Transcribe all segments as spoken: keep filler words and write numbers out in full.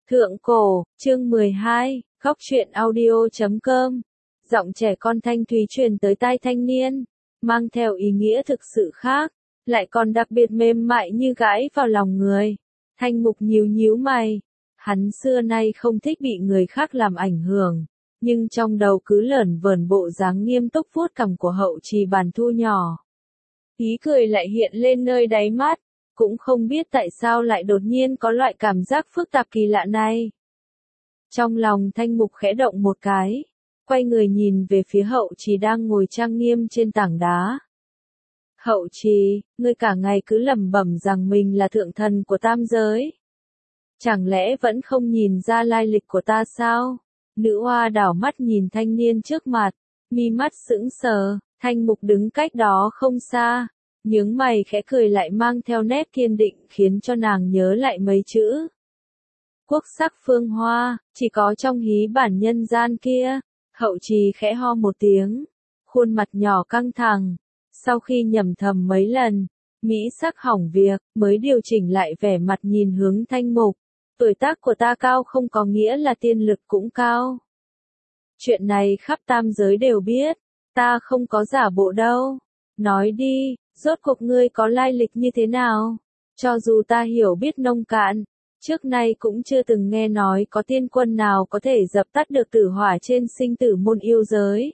Thượng cổ, chương mười hai, khóc chuyện audio chấm com. Giọng trẻ con thanh thúy truyền tới tai thanh niên, mang theo ý nghĩa thực sự khác, lại còn đặc biệt mềm mại như gãi vào lòng người. Thanh Mục nhíu nhíu mày, hắn xưa nay không thích bị người khác làm ảnh hưởng, nhưng trong đầu cứ lởn vởn bộ dáng nghiêm túc vuốt cằm của Hậu Trì Bàn Thu nhỏ. Ý cười lại hiện lên nơi đáy mắt, cũng không biết tại sao lại đột nhiên có loại cảm giác phức tạp kỳ lạ này. Trong lòng Thanh Mục khẽ động một cái, quay người nhìn về phía Hậu Trì đang ngồi trang nghiêm trên tảng đá. Hậu Trì, ngươi cả ngày cứ lẩm bẩm rằng mình là thượng thần của tam giới. Chẳng lẽ vẫn không nhìn ra lai lịch của ta sao? Nữ oa đảo mắt nhìn thanh niên trước mặt, mi mắt sững sờ. Thanh Mục đứng cách đó không xa, nhướng mày khẽ cười lại mang theo nét kiên định khiến cho nàng nhớ lại mấy chữ. Quốc sắc phương hoa, chỉ có trong hí bản nhân gian kia. Hậu Trì khẽ ho một tiếng, khuôn mặt nhỏ căng thẳng. Sau khi nhẩm thầm mấy lần, mỹ sắc hỏng việc, mới điều chỉnh lại vẻ mặt nhìn hướng Thanh Mục. Tuổi tác của ta cao không có nghĩa là tiên lực cũng cao. Chuyện này khắp tam giới đều biết, ta không có giả bộ đâu. Nói đi, rốt cuộc ngươi có lai lịch như thế nào? Cho dù ta hiểu biết nông cạn, trước nay cũng chưa từng nghe nói có tiên quân nào có thể dập tắt được tử hỏa trên sinh tử môn yêu giới.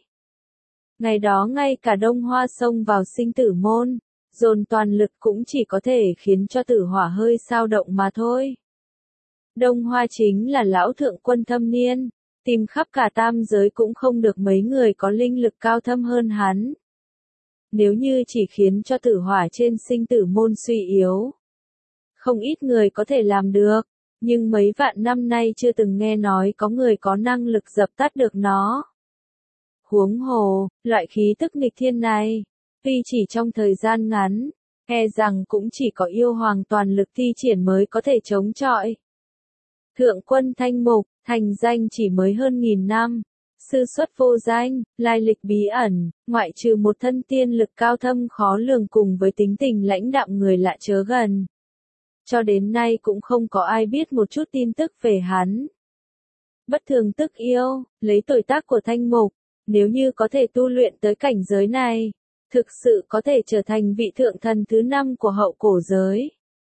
Ngày đó ngay cả Đông Hoa xông vào sinh tử môn, dồn toàn lực cũng chỉ có thể khiến cho tử hỏa hơi sao động mà thôi. Đông Hoa chính là lão thượng quân thâm niên, tìm khắp cả tam giới cũng không được mấy người có linh lực cao thâm hơn hắn. Nếu như chỉ khiến cho tử hỏa trên sinh tử môn suy yếu, không ít người có thể làm được, nhưng mấy vạn năm nay chưa từng nghe nói có người có năng lực dập tắt được nó. Huống hồ, loại khí tức nghịch thiên này, tuy chỉ trong thời gian ngắn, e rằng cũng chỉ có yêu hoàng toàn lực thi triển mới có thể chống chọi. Thượng quân Thanh Mục, thành danh chỉ mới hơn nghìn năm, sư xuất vô danh, lai lịch bí ẩn, ngoại trừ một thân tiên lực cao thâm khó lường cùng với tính tình lãnh đạm người lạ chớ gần. Cho đến nay cũng không có ai biết một chút tin tức về hắn. Bất thường tức yêu, lấy tuổi tác của Thanh Mục, nếu như có thể tu luyện tới cảnh giới này, thực sự có thể trở thành vị thượng thần thứ năm của hậu cổ giới.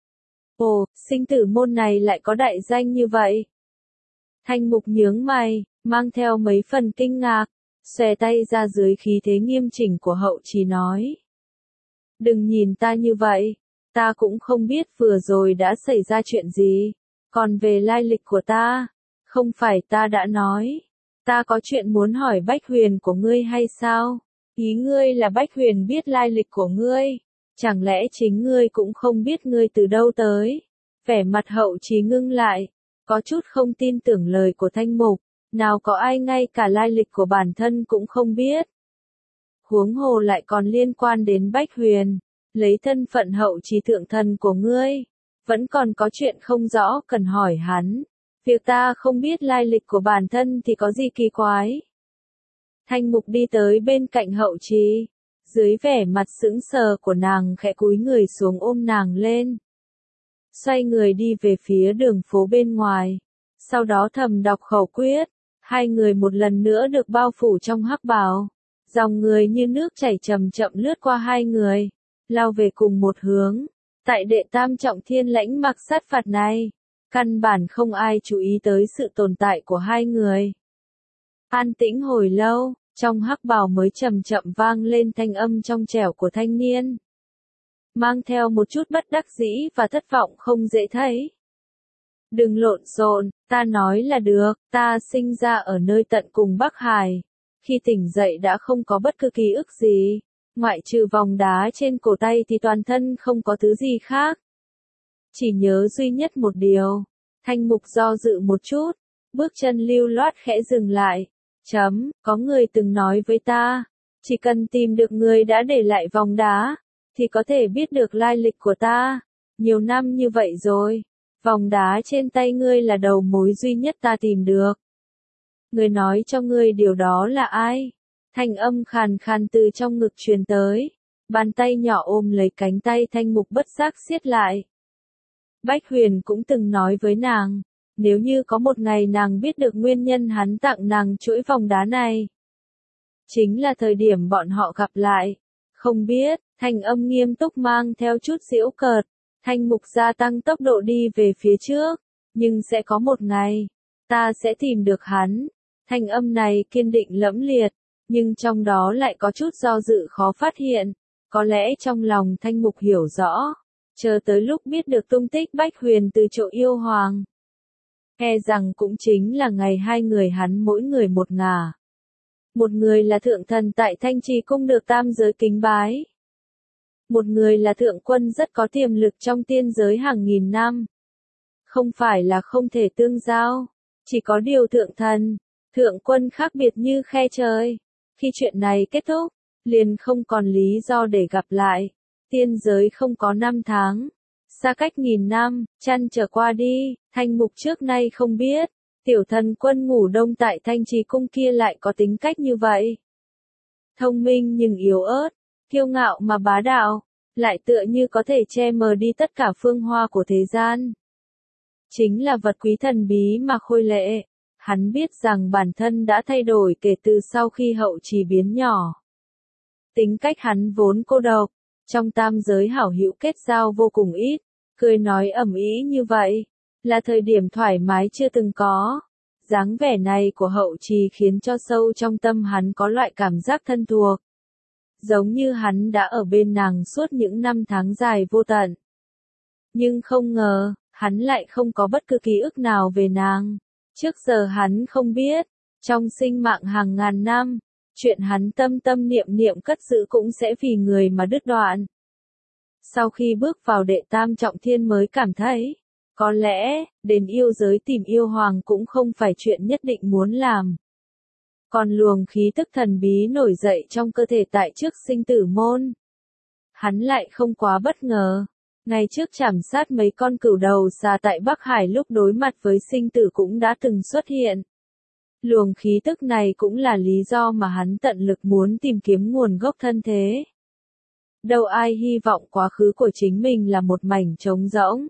Ồ, sinh tử môn này lại có đại danh như vậy. Thanh Mục nhướng mày, mang theo mấy phần kinh ngạc, xòe tay ra dưới khí thế nghiêm chỉnh của Hậu Trì nói. Đừng nhìn ta như vậy, ta cũng không biết vừa rồi đã xảy ra chuyện gì, còn về lai lịch của ta, không phải ta đã nói, ta có chuyện muốn hỏi Bách Huyền của ngươi hay sao? Ý ngươi là Bách Huyền biết lai lịch của ngươi, chẳng lẽ chính ngươi cũng không biết ngươi từ đâu tới? Vẻ mặt Hậu Trì ngưng lại, có chút không tin tưởng lời của Thanh Mục, nào có ai ngay cả lai lịch của bản thân cũng không biết. Huống hồ lại còn liên quan đến Bách Huyền, lấy thân phận Hậu Trì thượng thần của ngươi, vẫn còn có chuyện không rõ cần hỏi hắn. Việc ta không biết lai lịch của bản thân thì có gì kỳ quái. Thanh Mục đi tới bên cạnh Hậu Trì, dưới vẻ mặt sững sờ của nàng khẽ cúi người xuống ôm nàng lên. Xoay người đi về phía đường phố bên ngoài, sau đó thầm đọc khẩu quyết, hai người một lần nữa được bao phủ trong hắc bào. Dòng người như nước chảy chậm chậm lướt qua hai người, lao về cùng một hướng. Tại đệ tam trọng thiên lãnh mặc sát phạt này, căn bản không ai chú ý tới sự tồn tại của hai người. An tĩnh hồi lâu, trong hắc bào mới chậm chậm vang lên thanh âm trong trẻo của thanh niên. Mang theo một chút bất đắc dĩ và thất vọng không dễ thấy. Đừng lộn xộn, ta nói là được, ta sinh ra ở nơi tận cùng Bắc Hải. Khi tỉnh dậy đã không có bất cứ ký ức gì, ngoại trừ vòng đá trên cổ tay thì toàn thân không có thứ gì khác. Chỉ nhớ duy nhất một điều. Thanh Mục do dự một chút, bước chân lưu loát khẽ dừng lại. Chấm, có người từng nói với ta, chỉ cần tìm được người đã để lại vòng đá, thì có thể biết được lai lịch của ta. Nhiều năm như vậy rồi, vòng đá trên tay ngươi là đầu mối duy nhất ta tìm được. Người nói cho ngươi điều đó là ai? Thanh âm khàn khàn từ trong ngực truyền tới, bàn tay nhỏ ôm lấy cánh tay Thanh Mục bất giác siết lại. Bách Huyền cũng từng nói với nàng, Nếu như có một ngày nàng biết được nguyên nhân hắn tặng nàng chuỗi vòng đá này, chính là thời điểm bọn họ gặp lại. Không biết, thanh âm nghiêm túc mang theo chút giễu cợt, Thanh Mục gia tăng tốc độ đi về phía trước, nhưng sẽ có một ngày, ta sẽ tìm được hắn. Thanh âm này kiên định lẫm liệt, nhưng trong đó lại có chút do dự khó phát hiện. Có lẽ trong lòng Thanh Mục hiểu rõ, chờ tới lúc biết được tung tích Bách Huyền từ chỗ yêu hoàng, e rằng cũng chính là ngày hai người hắn mỗi người một ngả. Một người là thượng thần tại Thanh Trì cung được tam giới kính bái. Một người là thượng quân rất có tiềm lực trong tiên giới hàng nghìn năm. Không phải là không thể tương giao, chỉ có điều thượng thần, thượng quân khác biệt như khe trời. Khi chuyện này kết thúc, liền không còn lý do để gặp lại. Tiên giới không có năm tháng, xa cách nghìn năm, chăn trở qua đi. Thanh Mục trước nay không biết, tiểu thần quân ngủ đông tại Thanh Trì cung kia lại có tính cách như vậy. Thông minh nhưng yếu ớt, kiêu ngạo mà bá đạo, lại tựa như có thể che mờ đi tất cả phương hoa của thế gian. Chính là vật quý thần bí mà khôi lệ. Hắn biết rằng bản thân đã thay đổi kể từ sau khi hậu trì biến nhỏ. Tính cách hắn vốn cô độc, trong tam giới hảo hữu kết giao vô cùng ít, cười nói ầm ĩ như vậy, là thời điểm thoải mái chưa từng có. Dáng vẻ này của hậu trì khiến cho sâu trong tâm hắn có loại cảm giác thân thuộc. Giống như hắn đã ở bên nàng suốt những năm tháng dài vô tận. Nhưng không ngờ, hắn lại không có bất cứ ký ức nào về nàng. Trước giờ hắn không biết, trong sinh mạng hàng ngàn năm, chuyện hắn tâm tâm niệm niệm cất giữ cũng sẽ vì người mà đứt đoạn. Sau khi bước vào đệ tam trọng thiên mới cảm thấy, có lẽ, đến yêu giới tìm yêu hoàng cũng không phải chuyện nhất định muốn làm. Còn luồng khí tức thần bí nổi dậy trong cơ thể tại trước sinh tử môn. Hắn lại không quá bất ngờ. Ngày trước chảm sát mấy con cửu đầu xà tại Bắc Hải lúc đối mặt với sinh tử cũng đã từng xuất hiện. Luồng khí tức này cũng là lý do mà hắn tận lực muốn tìm kiếm nguồn gốc thân thế. Đâu ai hy vọng quá khứ của chính mình là một mảnh trống rỗng.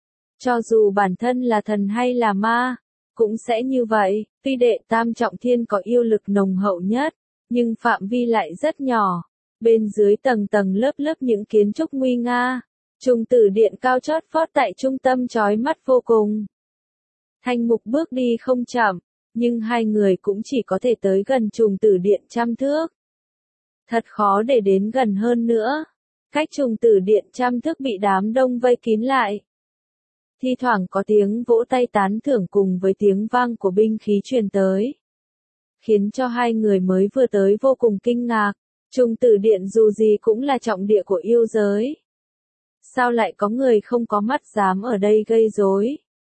Cho dù bản thân là thần hay là ma, cũng sẽ như vậy. Tuy đệ tam trọng thiên có yêu lực nồng hậu nhất, nhưng phạm vi lại rất nhỏ. Bên dưới tầng tầng lớp lớp những kiến trúc nguy nga. Trùng tử điện cao chót vót tại trung tâm chói mắt vô cùng. Thanh Mục bước đi không chậm, nhưng hai người cũng chỉ có thể tới gần trùng tử điện trăm thước. Thật khó để đến gần hơn nữa. Cách trùng tử điện trăm thước bị đám đông vây kín lại. Thi thoảng có tiếng vỗ tay tán thưởng cùng với tiếng vang của binh khí truyền tới. Khiến cho hai người mới vừa tới vô cùng kinh ngạc. Trùng tử điện dù gì cũng là trọng địa của yêu giới. Sao lại có người không có mắt dám ở đây gây rối?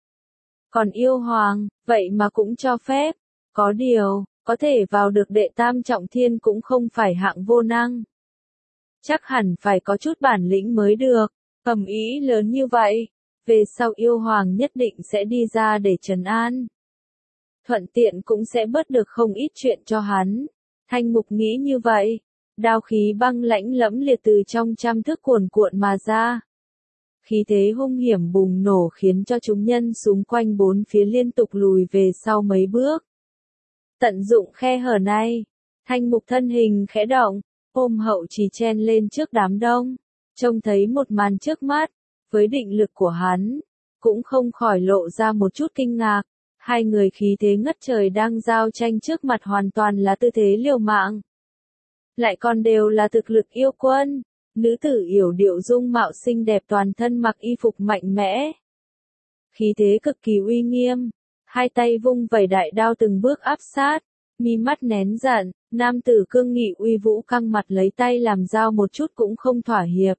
Còn yêu hoàng, vậy mà cũng cho phép. Có điều, có thể vào được đệ tam trọng thiên cũng không phải hạng vô năng. Chắc hẳn phải có chút bản lĩnh mới được. Ầm ĩ lớn như vậy, về sau yêu hoàng nhất định sẽ đi ra để trấn an. Thuận tiện cũng sẽ bớt được không ít chuyện cho hắn. Thanh Mục nghĩ như vậy. Đao khí băng lãnh lẫm liệt từ trong trăm thước cuồn cuộn mà ra. Khí thế hung hiểm bùng nổ khiến cho chúng nhân xung quanh bốn phía liên tục lùi về sau mấy bước. Tận dụng khe hở này, Thanh Mục thân hình khẽ động, ôm hậu trì chen lên trước đám đông, trông thấy một màn trước mắt, với định lực của hắn, cũng không khỏi lộ ra một chút kinh ngạc. Hai người khí thế ngất trời đang giao tranh trước mặt hoàn toàn là tư thế liều mạng. Lại còn đều là thực lực yêu quân. Nữ tử yểu điệu dung mạo xinh đẹp toàn thân mặc y phục mạnh mẽ. Khí thế cực kỳ uy nghiêm. Hai tay vung vẩy đại đao từng bước áp sát. Mi mắt nén giận, nam tử cương nghị uy vũ căng mặt lấy tay làm dao một chút cũng không thỏa hiệp.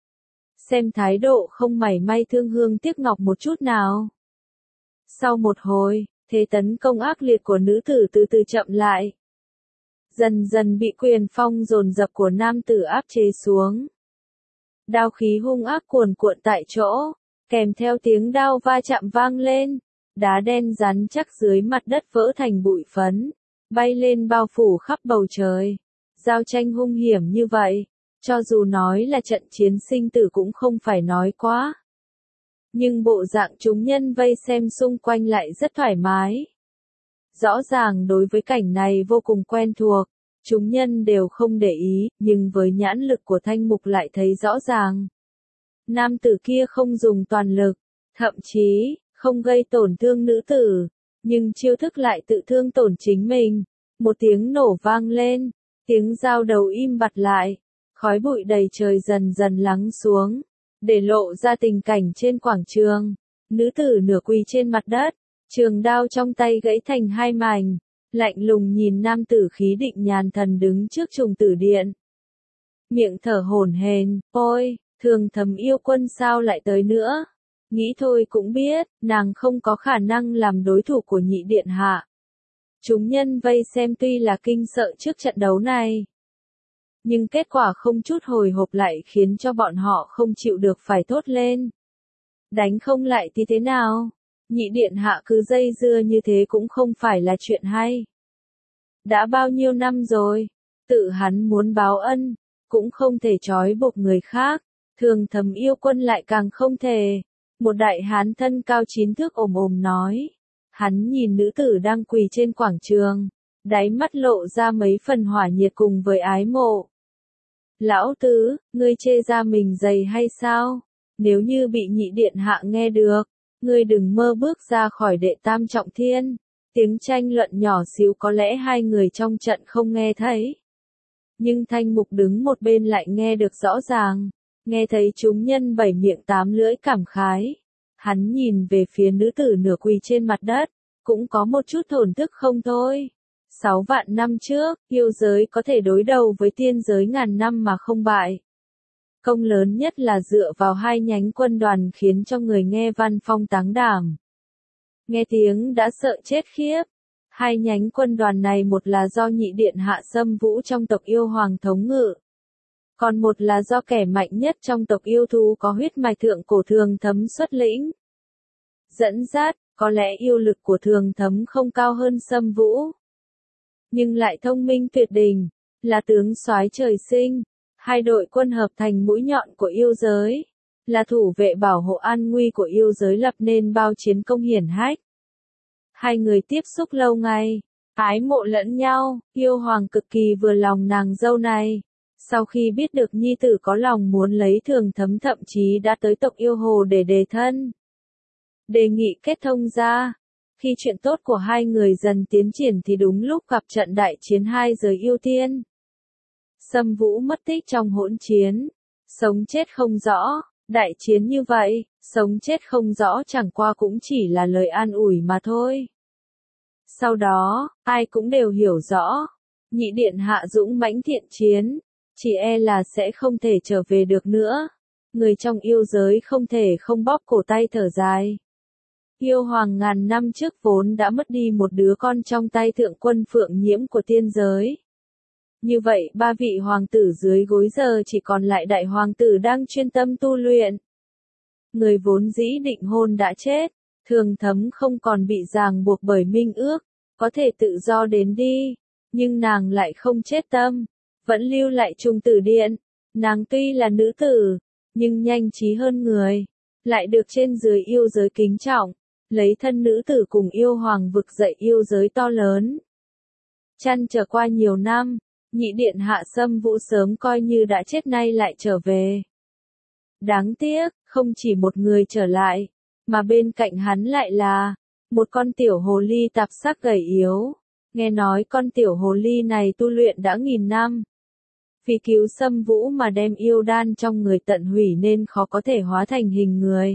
Xem thái độ không mảy may thương hương tiếc ngọc một chút nào. Sau một hồi, thế tấn công ác liệt của nữ tử từ từ chậm lại. Dần dần bị quyền phong dồn dập của nam tử áp chế xuống. Đao khí hung ác cuồn cuộn tại chỗ, kèm theo tiếng đao va chạm vang lên, đá đen rắn chắc dưới mặt đất vỡ thành bụi phấn, bay lên bao phủ khắp bầu trời. Giao tranh hung hiểm như vậy, cho dù nói là trận chiến sinh tử cũng không phải nói quá. Nhưng bộ dạng chúng nhân vây xem xung quanh lại rất thoải mái. Rõ ràng đối với cảnh này vô cùng quen thuộc, chúng nhân đều không để ý, nhưng với nhãn lực của Thanh Mục lại thấy rõ ràng. Nam tử kia không dùng toàn lực, thậm chí, không gây tổn thương nữ tử, nhưng chiêu thức lại tự thương tổn chính mình. Một tiếng nổ vang lên, tiếng giao đầu im bặt lại, khói bụi đầy trời dần dần lắng xuống, để lộ ra tình cảnh trên quảng trường. Nữ tử nửa quỳ trên mặt đất, trường đao trong tay gãy thành hai mảnh, lạnh lùng nhìn nam tử khí định nhàn thần đứng trước trùng tử điện. Miệng thở hổn hển, ôi, Thường Thấm yêu quân sao lại tới nữa? Nghĩ thôi cũng biết, nàng không có khả năng làm đối thủ của nhị điện hạ. Chúng nhân vây xem tuy là kinh sợ trước trận đấu này, nhưng kết quả không chút hồi hộp lại khiến cho bọn họ không chịu được phải thốt lên. Đánh không lại thì thế nào? Nhị điện hạ cứ dây dưa như thế cũng không phải là chuyện hay. Đã bao nhiêu năm rồi, tự hắn muốn báo ân, cũng không thể trói buộc người khác. Thường Thấm yêu quân lại càng không thể. Một đại hán thân cao chín thước ồm ồm nói. Hắn nhìn nữ tử đang quỳ trên quảng trường, đáy mắt lộ ra mấy phần hỏa nhiệt cùng với ái mộ. Lão tứ, ngươi chê ra mình dày hay sao? Nếu như bị nhị điện hạ nghe được, ngươi đừng mơ bước ra khỏi đệ tam trọng thiên. Tiếng tranh luận nhỏ xíu có lẽ hai người trong trận không nghe thấy. Nhưng Thanh Mục đứng một bên lại nghe được rõ ràng, nghe thấy chúng nhân bảy miệng tám lưỡi cảm khái. Hắn nhìn về phía nữ tử nửa quỳ trên mặt đất, cũng có một chút thổn thức không thôi. Sáu vạn năm trước, yêu giới có thể đối đầu với tiên giới ngàn năm mà không bại. Công lớn nhất là dựa vào hai nhánh quân đoàn khiến cho người nghe văn phong táng đảm. Nghe tiếng đã sợ chết khiếp. Hai nhánh quân đoàn này một là do nhị điện hạ Sâm Vũ trong tộc yêu hoàng thống ngự. Còn một là do kẻ mạnh nhất trong tộc yêu thú có huyết mạch thượng cổ Thường Thấm xuất lĩnh. Dẫn dắt, có lẽ yêu lực của Thường Thấm không cao hơn Sâm Vũ, nhưng lại thông minh tuyệt đỉnh, là tướng soái trời sinh. Hai đội quân hợp thành mũi nhọn của yêu giới, là thủ vệ bảo hộ an nguy của yêu giới lập nên bao chiến công hiển hách. Hai người tiếp xúc lâu ngày, ái mộ lẫn nhau, yêu hoàng cực kỳ vừa lòng nàng dâu này. Sau khi biết được nhi tử có lòng muốn lấy Thường Thấm thậm chí đã tới tộc yêu hồ để đề thân. Đề nghị kết thông ra. Khi chuyện tốt của hai người dần tiến triển thì đúng lúc gặp trận đại chiến hai giới yêu tiên. Sâm Vũ mất tích trong hỗn chiến, sống chết không rõ. Đại chiến như vậy, sống chết không rõ chẳng qua cũng chỉ là lời an ủi mà thôi. Sau đó, ai cũng đều hiểu rõ, nhị điện hạ dũng mãnh thiện chiến, chỉ e là sẽ không thể trở về được nữa. Người trong yêu giới không thể không bóp cổ tay thở dài. Yêu hoàng ngàn năm trước vốn đã mất đi một đứa con trong tay thượng quân Phượng Nhiễm của tiên giới. Như vậy ba vị hoàng tử dưới gối giờ chỉ còn lại đại hoàng tử đang chuyên tâm tu luyện. Người vốn dĩ định hôn đã chết, Thường Thấm không còn bị ràng buộc bởi minh ước, có thể tự do đến đi, nhưng nàng lại không chết tâm, vẫn lưu lại trùng tử điện. Nàng tuy là nữ tử, nhưng nhanh trí hơn người, lại được trên dưới yêu giới kính trọng, lấy thân nữ tử cùng yêu hoàng vực dậy yêu giới to lớn. Chăn trở qua nhiều năm, nhị điện hạ Sâm Vũ sớm coi như đã chết nay lại trở về. Đáng tiếc, không chỉ một người trở lại, mà bên cạnh hắn lại là một con tiểu hồ ly tạp sắc gầy yếu. Nghe nói con tiểu hồ ly này tu luyện đã nghìn năm. Vì cứu Sâm Vũ mà đem yêu đan trong người tận hủy nên khó có thể hóa thành hình người.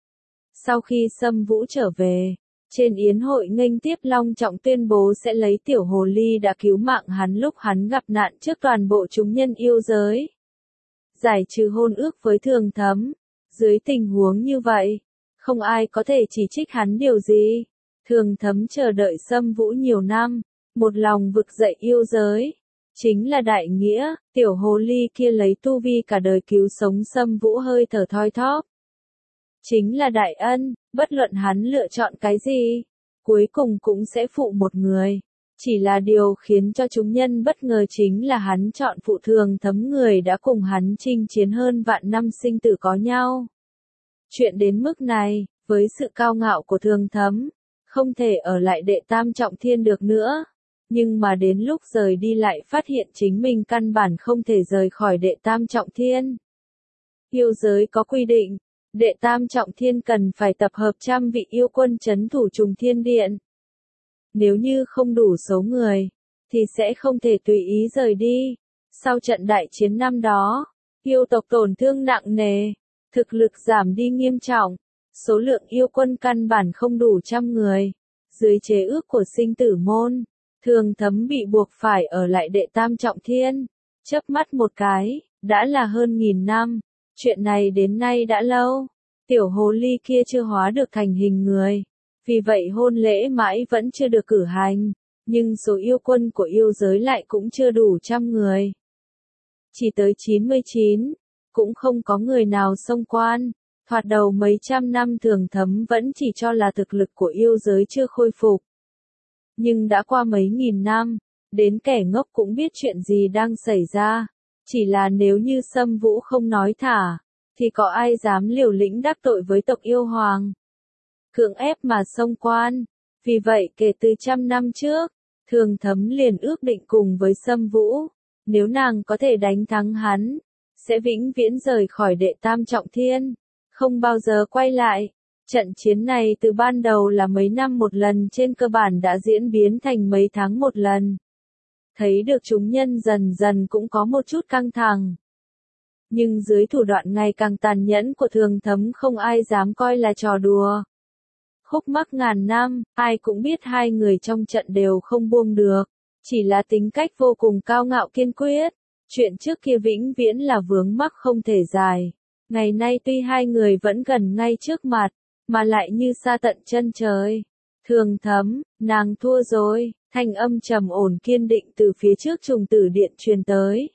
Sau khi Sâm Vũ trở về, trên yến hội nghênh tiếp long trọng tuyên bố sẽ lấy tiểu hồ ly đã cứu mạng hắn lúc hắn gặp nạn trước toàn bộ chúng nhân yêu giới. Giải trừ hôn ước với Thường Thấm. Dưới tình huống như vậy, không ai có thể chỉ trích hắn điều gì. Thường Thấm chờ đợi Sâm Vũ nhiều năm, một lòng vực dậy yêu giới. Chính là đại nghĩa, tiểu hồ ly kia lấy tu vi cả đời cứu sống Sâm Vũ hơi thở thoi thóp. Chính là đại ân, bất luận hắn lựa chọn cái gì, cuối cùng cũng sẽ phụ một người. Chỉ là điều khiến cho chúng nhân bất ngờ chính là hắn chọn phụ Thường Thấm, người đã cùng hắn chinh chiến hơn vạn năm sinh tử có nhau. Chuyện đến mức này, với sự cao ngạo của Thường Thấm, không thể ở lại đệ tam trọng thiên được nữa. Nhưng mà đến lúc rời đi lại phát hiện chính mình căn bản không thể rời khỏi đệ tam trọng thiên. Yêu giới có quy định, đệ tam trọng thiên cần phải tập hợp trăm vị yêu quân trấn thủ trùng thiên điện. Nếu như không đủ số người, thì sẽ không thể tùy ý rời đi. Sau trận đại chiến năm đó, yêu tộc tổn thương nặng nề, thực lực giảm đi nghiêm trọng, số lượng yêu quân căn bản không đủ trăm người. Dưới chế ước của sinh tử môn, Thường Thấm bị buộc phải ở lại đệ tam trọng thiên. Chớp mắt một cái, đã là hơn nghìn năm. Chuyện này đến nay đã lâu. Tiểu hồ ly kia chưa hóa được thành hình người. Vì vậy hôn lễ mãi vẫn chưa được cử hành. Nhưng số yêu quân của yêu giới lại cũng chưa đủ trăm người. Chỉ tới chín mươi chín, cũng không có người nào xông quan. Thoạt đầu mấy trăm năm Thường Thấm vẫn chỉ cho là thực lực của yêu giới chưa khôi phục. Nhưng đã qua mấy nghìn năm, đến kẻ ngốc cũng biết chuyện gì đang xảy ra. Chỉ là nếu như Sâm Vũ không nói thả, thì có ai dám liều lĩnh đắc tội với tộc yêu hoàng. Cưỡng ép mà xông quan. Vì vậy kể từ trăm năm trước, Thường Thấm liền ước định cùng với Sâm Vũ. Nếu nàng có thể đánh thắng hắn, sẽ vĩnh viễn rời khỏi đệ tam trọng thiên. Không bao giờ quay lại. Trận chiến này từ ban đầu là mấy năm một lần trên cơ bản đã diễn biến thành mấy tháng một lần. Thấy được chúng nhân dần dần cũng có một chút căng thẳng. Nhưng dưới thủ đoạn ngày càng tàn nhẫn của Thường Thấm không ai dám coi là trò đùa. Khúc mắc ngàn năm, ai cũng biết hai người trong trận đều không buông được. Chỉ là tính cách vô cùng cao ngạo kiên quyết. Chuyện trước kia vĩnh viễn là vướng mắc không thể giải. Ngày nay tuy hai người vẫn gần ngay trước mặt, mà lại như xa tận chân trời. Thường Thấm, nàng thua rồi, thanh âm trầm ổn kiên định từ phía trước trùng tử điện truyền tới.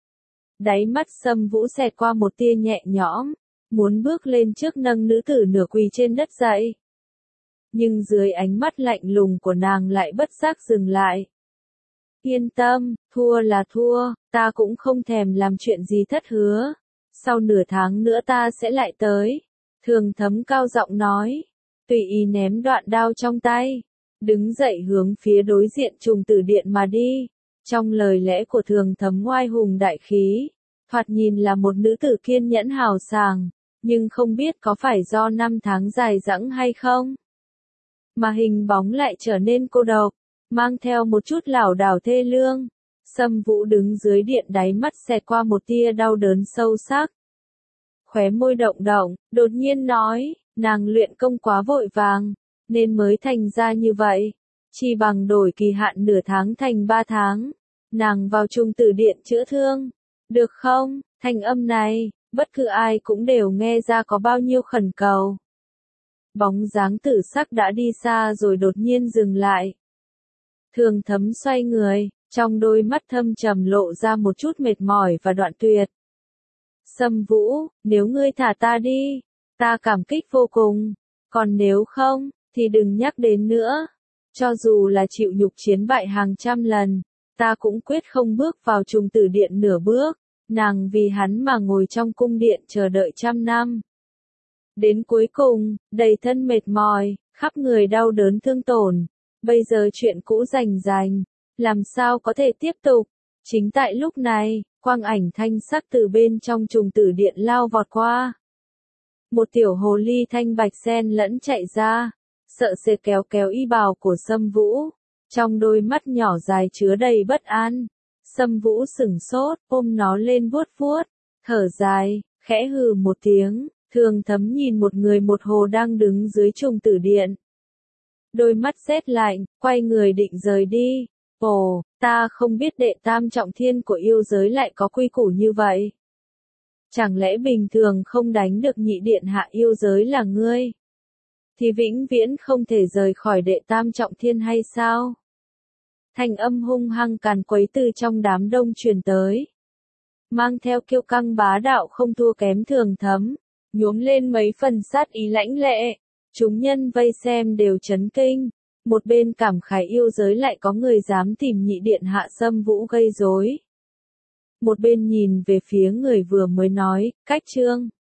Đáy mắt Sâm Vũ xẹt qua một tia nhẹ nhõm, muốn bước lên trước nâng nữ tử nửa quỳ trên đất dậy. Nhưng dưới ánh mắt lạnh lùng của nàng lại bất giác dừng lại. Yên tâm, thua là thua, ta cũng không thèm làm chuyện gì thất hứa. Sau nửa tháng nữa ta sẽ lại tới. Thường Thấm cao giọng nói. Tùy ý ném đoạn đao trong tay. Đứng dậy hướng phía đối diện trùng tử điện mà đi. Trong lời lẽ của Thường Thấm oai hùng đại khí. Thoạt nhìn là một nữ tử kiên nhẫn hào sảng. Nhưng không biết có phải do năm tháng dài dẳng hay không. Mà hình bóng lại trở nên cô độc. Mang theo một chút lảo đảo thê lương. Sâm Vũ đứng dưới điện đáy mắt xẹt qua một tia đau đớn sâu sắc. Khóe môi động động, đột nhiên nói, nàng luyện công quá vội vàng, nên mới thành ra như vậy. Chỉ bằng đổi kỳ hạn nửa tháng thành ba tháng. Nàng vào trùng tử điện chữa thương. Được không? Thanh âm này, bất cứ ai cũng đều nghe ra có bao nhiêu khẩn cầu. Bóng dáng tử sắc đã đi xa rồi đột nhiên dừng lại. Thường Thấm xoay người, trong đôi mắt thâm trầm lộ ra một chút mệt mỏi và đoạn tuyệt. Sâm Vũ, nếu ngươi thả ta đi, ta cảm kích vô cùng, còn nếu không, thì đừng nhắc đến nữa. Cho dù là chịu nhục chiến bại hàng trăm lần, ta cũng quyết không bước vào trùng tử điện nửa bước. Nàng vì hắn mà ngồi trong cung điện chờ đợi trăm năm. Đến cuối cùng, đầy thân mệt mỏi, khắp người đau đớn thương tổn. Bây giờ chuyện cũ rành rành, làm sao có thể tiếp tục? Chính tại lúc này, quang ảnh thanh sắc từ bên trong trùng tử điện lao vọt qua. Một tiểu hồ ly thanh bạch xen lẫn chạy ra, sợ sệt kéo kéo y bào của Sâm Vũ. Trong đôi mắt nhỏ dài chứa đầy bất an. Sâm Vũ sửng sốt, ôm nó lên vuốt vuốt, thở dài, khẽ hừ một tiếng. Thường Thấm nhìn một người một hồ đang đứng dưới trùng tử điện. Đôi mắt rét lạnh, quay người định rời đi. Ồ, ta không biết đệ tam trọng thiên của yêu giới lại có quy củ như vậy. Chẳng lẽ bình thường không đánh được nhị điện hạ yêu giới là ngươi? Thì vĩnh viễn không thể rời khỏi đệ tam trọng thiên hay sao? Thanh âm hung hăng càn quấy từ trong đám đông truyền tới. Mang theo kiêu căng bá đạo không thua kém Thường Thấm. Nhuốm lên mấy phần sát ý lãnh lệ. Chúng nhân vây xem đều chấn kinh. Một bên cảm khái yêu giới lại có người dám tìm nhị điện hạ Sâm Vũ gây rối. Một bên nhìn về phía người vừa mới nói, cách trương.